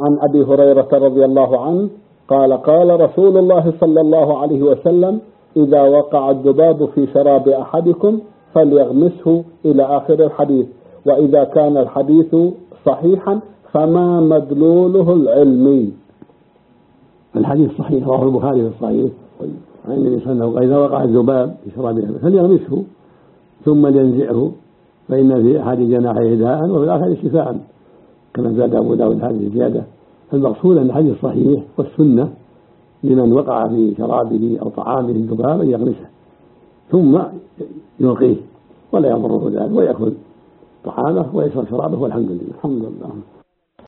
عن أبي هريرة رضي الله عنه قال قال رسول الله صلى الله عليه وسلم: إذا وقع الذباب في شراب أحدكم فليغمسه إلى آخر الحديث، وإذا كان الحديث صحيحا فما مدلوله العلمي. الحديث صحيح، رواه البخاري في الصحيح عن النبي صلى الله عليه وسلم: إذا وقع الذباب في شراب أحدكم فليغمسه ثم لينزعه فإن في أحد جناحيه داء وفي الآخر شفاء، كما زاد أبو داود هذه الزيادة. المقصود أن الحديث صحيح، والسنة لمن وقع في شرابه أو طعامه الذباب أن يغمسه ثم يلقيه ولا يضره ذلك، ويأكل طعامه ويشرب شرابه، والحمد لله. الحمد لله.